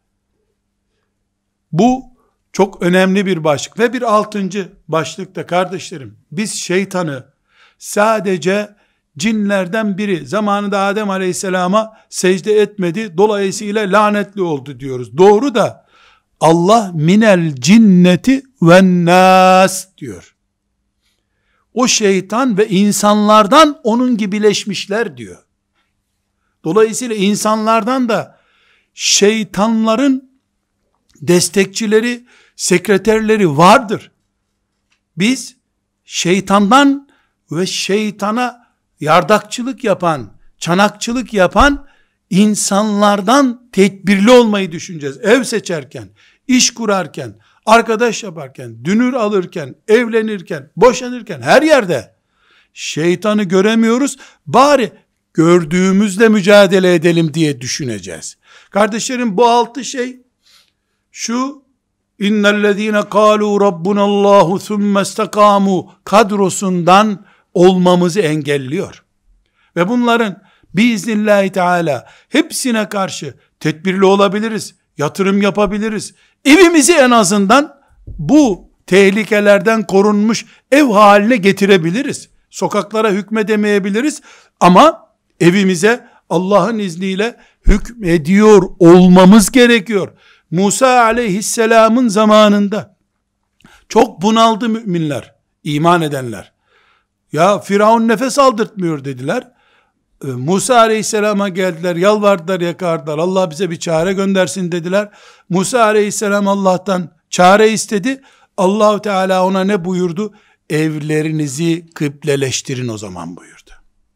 Bu çok önemli bir başlık. Ve bir 6. başlıkta kardeşlerim, biz şeytanı sadece cinlerden biri zamanında Adem Aleyhisselam'a secde etmedi, dolayısıyla lanetli oldu diyoruz. Doğru da Allah minel cinneti ve nas diyor. O şeytan ve insanlardan onun gibileşmişler diyor. Dolayısıyla insanlardan da şeytanların destekçileri, sekreterleri vardır. Biz şeytandan ve şeytana yardakçılık yapan, çanakçılık yapan insanlardan tedbirli olmayı düşüneceğiz. Ev seçerken, iş kurarken, arkadaş yaparken, dünür alırken, evlenirken, boşanırken, her yerde şeytanı göremiyoruz. Bari gördüğümüzle mücadele edelim diye düşüneceğiz. Kardeşlerim, bu 6 şey şu innellezine kâlû rabbunallâhu thumme istekâmû kadrosundan olmamızı engelliyor. Ve bunların biiznillahü teâlâ hepsine karşı tedbirli olabiliriz, yatırım yapabiliriz. Evimizi en azından bu tehlikelerden korunmuş ev haline getirebiliriz. Sokaklara hükmedemeyebiliriz ama evimize Allah'ın izniyle hükmediyor olmamız gerekiyor. Musa aleyhisselamın zamanında çok bunaldı müminler, iman edenler. Ya Firavun nefes aldırtmıyor dediler. Musa aleyhisselama geldiler, yalvardılar, yakardılar. Allah bize bir çare göndersin dediler. Musa aleyhisselam Allah'tan çare istedi. Allah-u Teala ona ne buyurdu? Evlerinizi kıbleleştirin o zaman buyurdu.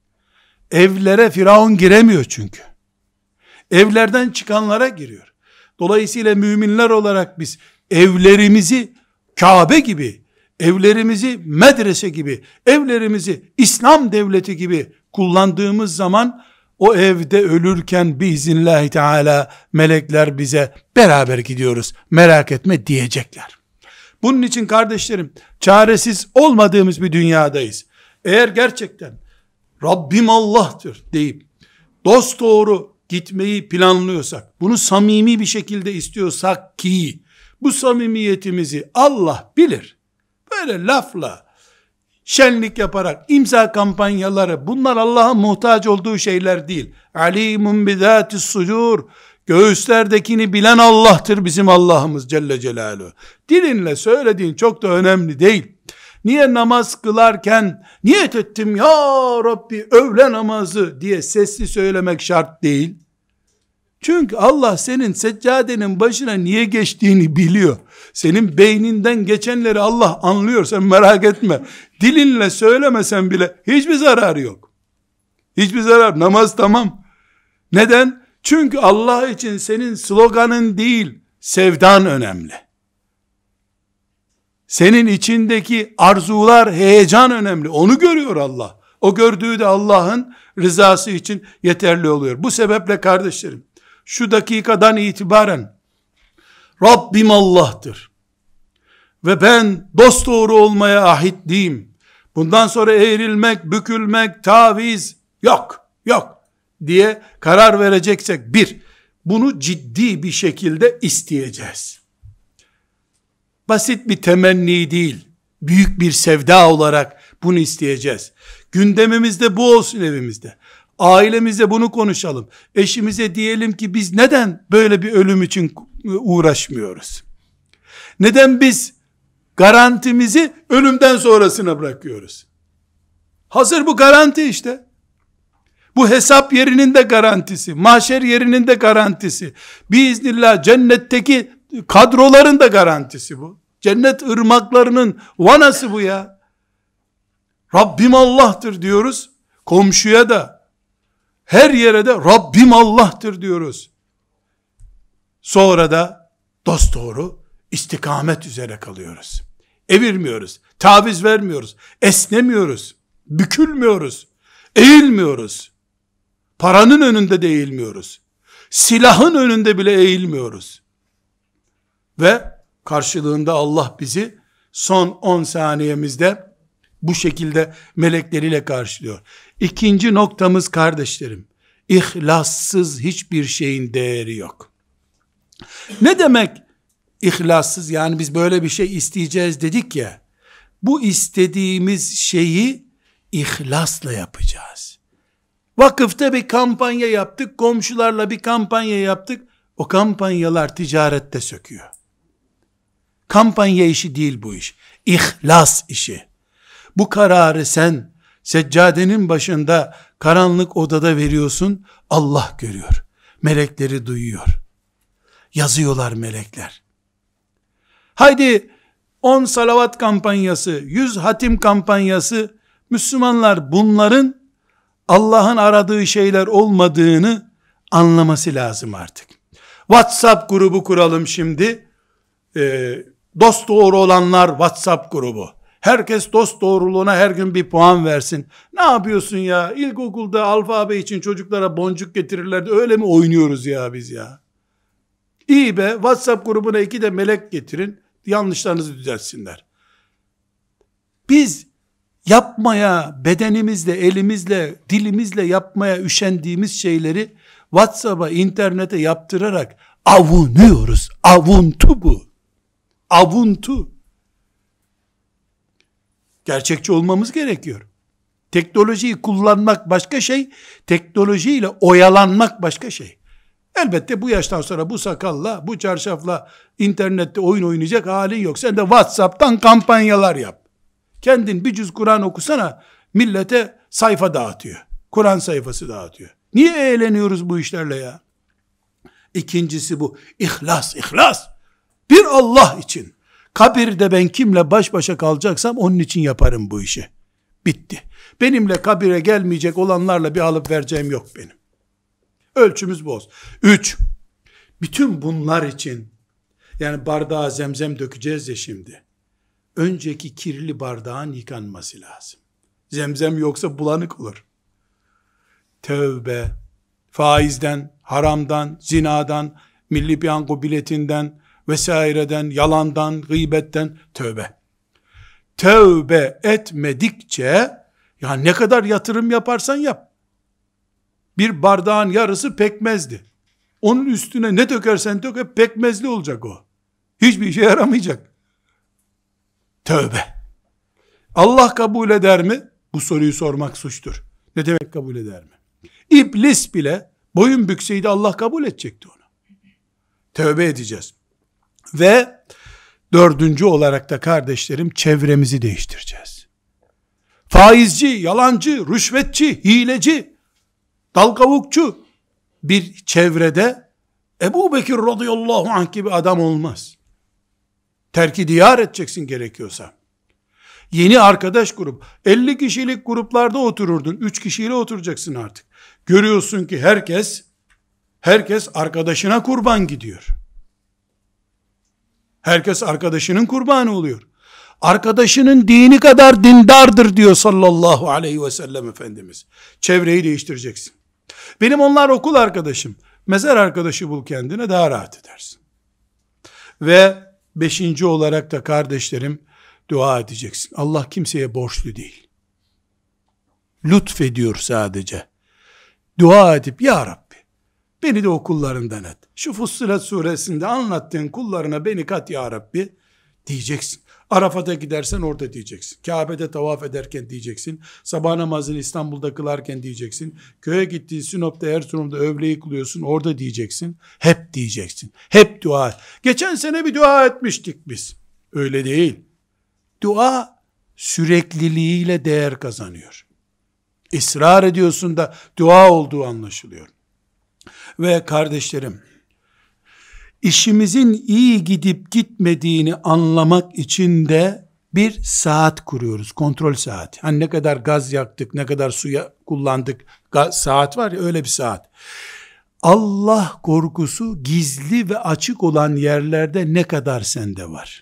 Evlere Firavun giremiyor çünkü. Evlerden çıkanlara giriyor. Dolayısıyla müminler olarak biz evlerimizi Kabe gibi, evlerimizi medrese gibi, evlerimizi İslam devleti gibi kullandığımız zaman o evde ölürken biiznillahü teala melekler bize beraber gidiyoruz, merak etme diyecekler. Bunun için kardeşlerim, çaresiz olmadığımız bir dünyadayız. Eğer gerçekten Rabbim Allah'tır deyip dosdoğru gitmeyi planlıyorsak, bunu samimi bir şekilde istiyorsak ki bu samimiyetimizi Allah bilir. Böyle lafla, şenlik yaparak, imza kampanyaları, bunlar Allah'ın muhtaç olduğu şeyler değil. Alimun bizâtis sudur. Göğüslerdekini bilen Allah'tır bizim Allah'ımız Celle Celaluhu. Dilinle söylediğin çok da önemli değil. Niye namaz kılarken niyet ettim ya Rabbi öğle namazı diye sesli söylemek şart değil. Çünkü Allah senin seccadenin başına niye geçtiğini biliyor. Senin beyninden geçenleri Allah anlıyor, sen merak etme. Dilinle söylemesen bile hiçbir zararı yok. Hiçbir zarar. Namaz tamam. Neden? Çünkü Allah için senin sloganın değil, sevdan önemli. Senin içindeki arzular, heyecan önemli. Onu görüyor Allah. O gördüğü de Allah'ın rızası için yeterli oluyor. Bu sebeple kardeşlerim, şu dakikadan itibaren Rabbim Allah'tır ve ben dosdoğru olmaya ahitliyim. Bundan sonra eğrilmek, bükülmek, taviz yok diye karar vereceksek, bunu ciddi bir şekilde isteyeceğiz. Basit bir temenni değil, büyük bir sevda olarak bunu isteyeceğiz. Gündemimizde bu olsun evimizde. Ailemizde bunu konuşalım. Eşimize diyelim ki biz neden böyle bir ölüm için uğraşmıyoruz? Neden biz garantimizi ölümden sonrasına bırakıyoruz? Hazır bu garanti işte. Bu hesap yerinin de garantisi, mahşer yerinin de garantisi. Biiznillah cennetteki kadroların da garantisi bu. Cennet ırmaklarının vanası bu ya. Rabbim Allah'tır diyoruz. Komşuya da, her yere de Rabbim Allah'tır diyoruz. Sonra da dosdoğru istikamet üzere kalıyoruz. Evirmiyoruz, taviz vermiyoruz, esnemiyoruz, bükülmüyoruz, eğilmiyoruz. Paranın önünde de eğilmiyoruz. Silahın önünde bile eğilmiyoruz. Ve karşılığında Allah bizi son 10 saniyemizde bu şekilde melekleriyle karşılıyor. İkinci noktamız kardeşlerim, İhlassız hiçbir şeyin değeri yok. Ne demek İhlassız? Yani biz böyle bir şey isteyeceğiz dedik ya, bu istediğimiz şeyi ihlasla yapacağız. Vakıfta bir kampanya yaptık, komşularla bir kampanya yaptık, o kampanyalar ticarette söküyor. Kampanya işi değil bu iş, İhlas işi. Bu kararı sen seccadenin başında karanlık odada veriyorsun, Allah görüyor, melekleri duyuyor, yazıyorlar melekler. Haydi 10 salavat kampanyası, 100 hatim kampanyası, Müslümanlar bunların Allah'ın aradığı şeyler olmadığını anlaması lazım artık. WhatsApp grubu kuralım şimdi. Dost doğru olanlar WhatsApp grubu. Herkes dost doğruluğuna her gün bir puan versin. Ne yapıyorsun ya? İlkokulda alfabe için çocuklara boncuk getirirlerdi. Öyle mi oynuyoruz ya biz ya? İyi be, WhatsApp grubuna 2 de melek getirin. Yanlışlarınızı düzeltsinler. Biz yapmaya, bedenimizle, elimizle, dilimizle yapmaya üşendiğimiz şeyleri WhatsApp'a, internete yaptırarak avunuyoruz. Avuntu bu. Avuntu. Gerçekçi olmamız gerekiyor. Teknolojiyi kullanmak başka şey, teknolojiyle oyalanmak başka şey. Elbette bu yaştan sonra bu sakalla, bu çarşafla internette oyun oynayacak halin yok. Sen de WhatsApp'tan kampanyalar yap. Kendin bir cüz Kur'an okusana, millete sayfa dağıtıyor. Kur'an sayfası dağıtıyor. Niye eğleniyoruz bu işlerle ya? İkincisi bu. İhlas, ihlas. Bir Allah için. Kabirde ben kimle baş başa kalacaksam onun için yaparım bu işi. Bitti. Benimle kabire gelmeyecek olanlarla bir alıp vereceğim yok benim. Ölçümüz bu olsun. 3. Bütün bunlar için, yani bardağa zemzem dökeceğiz ya şimdi. Önceki kirli bardağın yıkanması lazım. Zemzem yoksa bulanık olur. Tövbe, faizden, haramdan, zinadan, milli piyango biletinden, vesaireden, yalandan, gıybetten tövbe. Tövbe etmedikçe, ya ne kadar yatırım yaparsan yap. Bir bardağın yarısı pekmezdi. Onun üstüne ne dökersen dök, hep pekmezli olacak o. Hiçbir işe yaramayacak. Tövbe. Allah kabul eder mi? Bu soruyu sormak suçtur. Ne demek kabul eder mi? İblis bile boyun bükseydi Allah kabul edecekti onu. Tövbe edeceğiz. Ve 4. olarak da kardeşlerim, çevremizi değiştireceğiz. Faizci, yalancı, rüşvetçi, hileci, dalgavukçu bir çevrede Ebu Bekir radıyallahu anh gibi adam olmaz. Terki diyar edeceksin gerekiyorsa. Yeni arkadaş grup, 50 kişilik gruplarda otururdun, 3 kişiyle oturacaksın artık. Görüyorsun ki herkes arkadaşına kurban gidiyor. Herkes arkadaşının kurbanı oluyor. Arkadaşının dini kadar dindardır diyor sallallahu aleyhi ve sellem Efendimiz. Çevreyi değiştireceksin. Benim onlar okul arkadaşım. Mezar arkadaşı bul kendine, daha rahat edersin. Ve 5. olarak da kardeşlerim, dua edeceksin. Allah kimseye borçlu değil. Lütfediyor sadece. Dua edip, ya Rabbi beni de o kullarından et. Şu Fussilet suresinde anlattığın kullarına beni kat ya Rabbi diyeceksin. Arafat'a gidersen orada diyeceksin. Kabe'de tavaf ederken diyeceksin. Sabah namazını İstanbul'da kılarken diyeceksin. Köye gittiğin Sinop'ta, Erzurum'da öğleyi kılıyorsun, orada diyeceksin. Hep diyeceksin. Hep dua. Geçen sene bir dua etmiştik biz. Öyle değil. Dua sürekliliğiyle değer kazanıyor. İsrar ediyorsun da dua olduğu anlaşılıyor. Ve kardeşlerim, işimizin iyi gidip gitmediğini anlamak için de bir saat kuruyoruz. Kontrol saati. Hani ne kadar gaz yaktık, ne kadar suya kullandık. Saat var ya, öyle bir saat. Allah korkusu gizli ve açık olan yerlerde ne kadar sende var?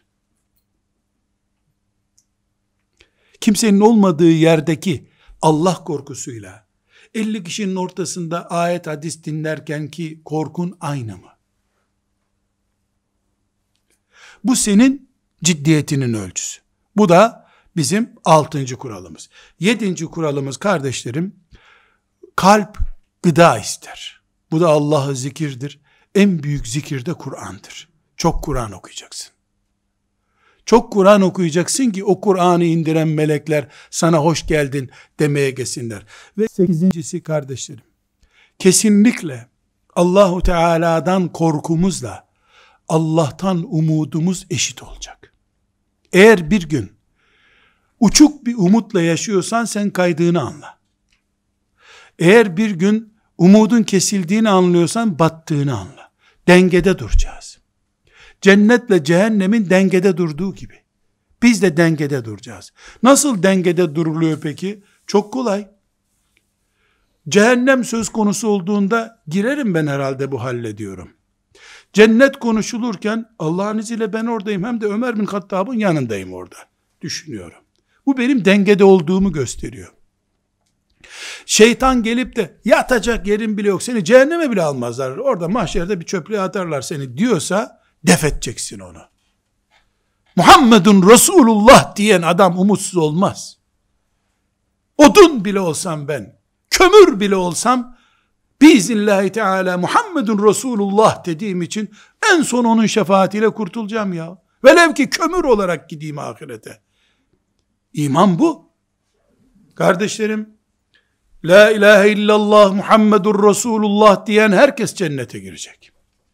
Kimsenin olmadığı yerdeki Allah korkusuyla 50 kişinin ortasında ayet hadis dinlerken ki korkun aynı mı? Bu senin ciddiyetinin ölçüsü. Bu da bizim 6. kuralımız. 7. kuralımız kardeşlerim, kalp gıda ister. Bu da Allah'ı zikirdir. En büyük zikir de Kur'an'dır. Çok Kur'an okuyacaksın. Çok Kur'an okuyacaksın ki o Kur'an'ı indiren melekler sana hoş geldin demeye gelsinler. Ve 8.'si kardeşlerim, kesinlikle Allahu Teala'dan korkumuzla Allah'tan umudumuz eşit olacak. Eğer bir gün uçuk bir umutla yaşıyorsan sen kaydığını anla. Eğer bir gün umudun kesildiğini anlıyorsan battığını anla. Dengede duracağız. Cennetle cehennemin dengede durduğu gibi. Biz de dengede duracağız. Nasıl dengede duruluyor peki? Çok kolay. Cehennem söz konusu olduğunda girerim ben herhalde bu hallediyorum. Cennet konuşulurken Allah'ın izniyle ben oradayım, hem de Ömer bin Hattab'ın yanındayım orada. Düşünüyorum. Bu benim dengede olduğumu gösteriyor. Şeytan gelip de yatacak yerin bile yok, seni cehenneme bile almazlar, orada mahşerde bir çöplüğe atarlar seni diyorsa def edeceksin onu. Muhammedun Resulullah diyen adam umutsuz olmaz. Odun bile olsam ben, kömür bile olsam, biiznillahü teala Muhammedun Resulullah dediğim için en son onun şefaatiyle kurtulacağım ya. Velev ki kömür olarak gideyim ahirete. İman bu. Kardeşlerim, la ilahe illallah Muhammedur Resulullah diyen herkes cennete girecek.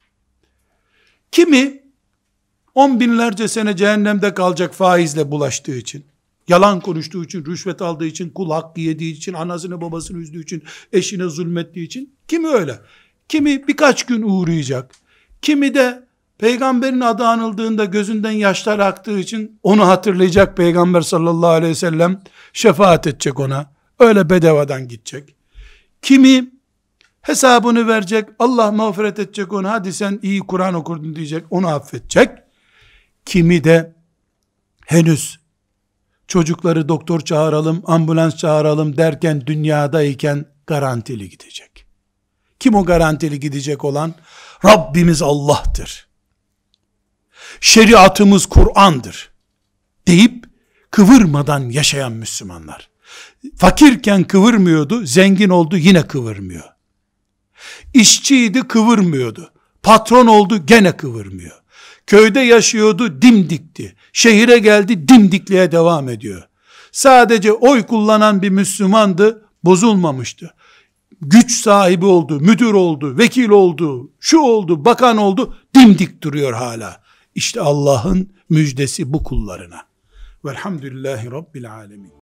Kimi 10 binlerce sene cehennemde kalacak faizle bulaştığı için, yalan konuştuğu için, rüşvet aldığı için, kul hakkı yediği için, anasını babasını üzdüğü için, eşine zulmettiği için. Kimi öyle. Kimi birkaç gün uğrayacak. Kimi de peygamberin adı anıldığında gözünden yaşlar aktığı için onu hatırlayacak, peygamber sallallahu aleyhi ve sellem şefaat edecek ona. Öyle bedavadan gidecek. Kimi hesabını verecek, Allah mağfiret edecek ona, hadi sen iyi Kur'an okurdun diyecek, onu affedecek. Kimi de henüz çocukları doktor çağıralım, ambulans çağıralım derken dünyadayken garantili gidecek. Kim o garantili gidecek olan? Rabbimiz Allah'tır. Şeriatımız Kur'an'dır deyip kıvırmadan yaşayan Müslümanlar. Fakirken kıvırmıyordu, zengin oldu yine kıvırmıyor. İşçiydi, kıvırmıyordu. Patron oldu, gene kıvırmıyor. Köyde yaşıyordu, dimdikti. Şehire geldi, dimdikliğe devam ediyor. Sadece oy kullanan bir Müslümandı, bozulmamıştı. Güç sahibi oldu, müdür oldu, vekil oldu, şu oldu, bakan oldu, dimdik duruyor hala. İşte Allah'ın müjdesi bu kullarına. Velhamdülillahi Rabbil alemin.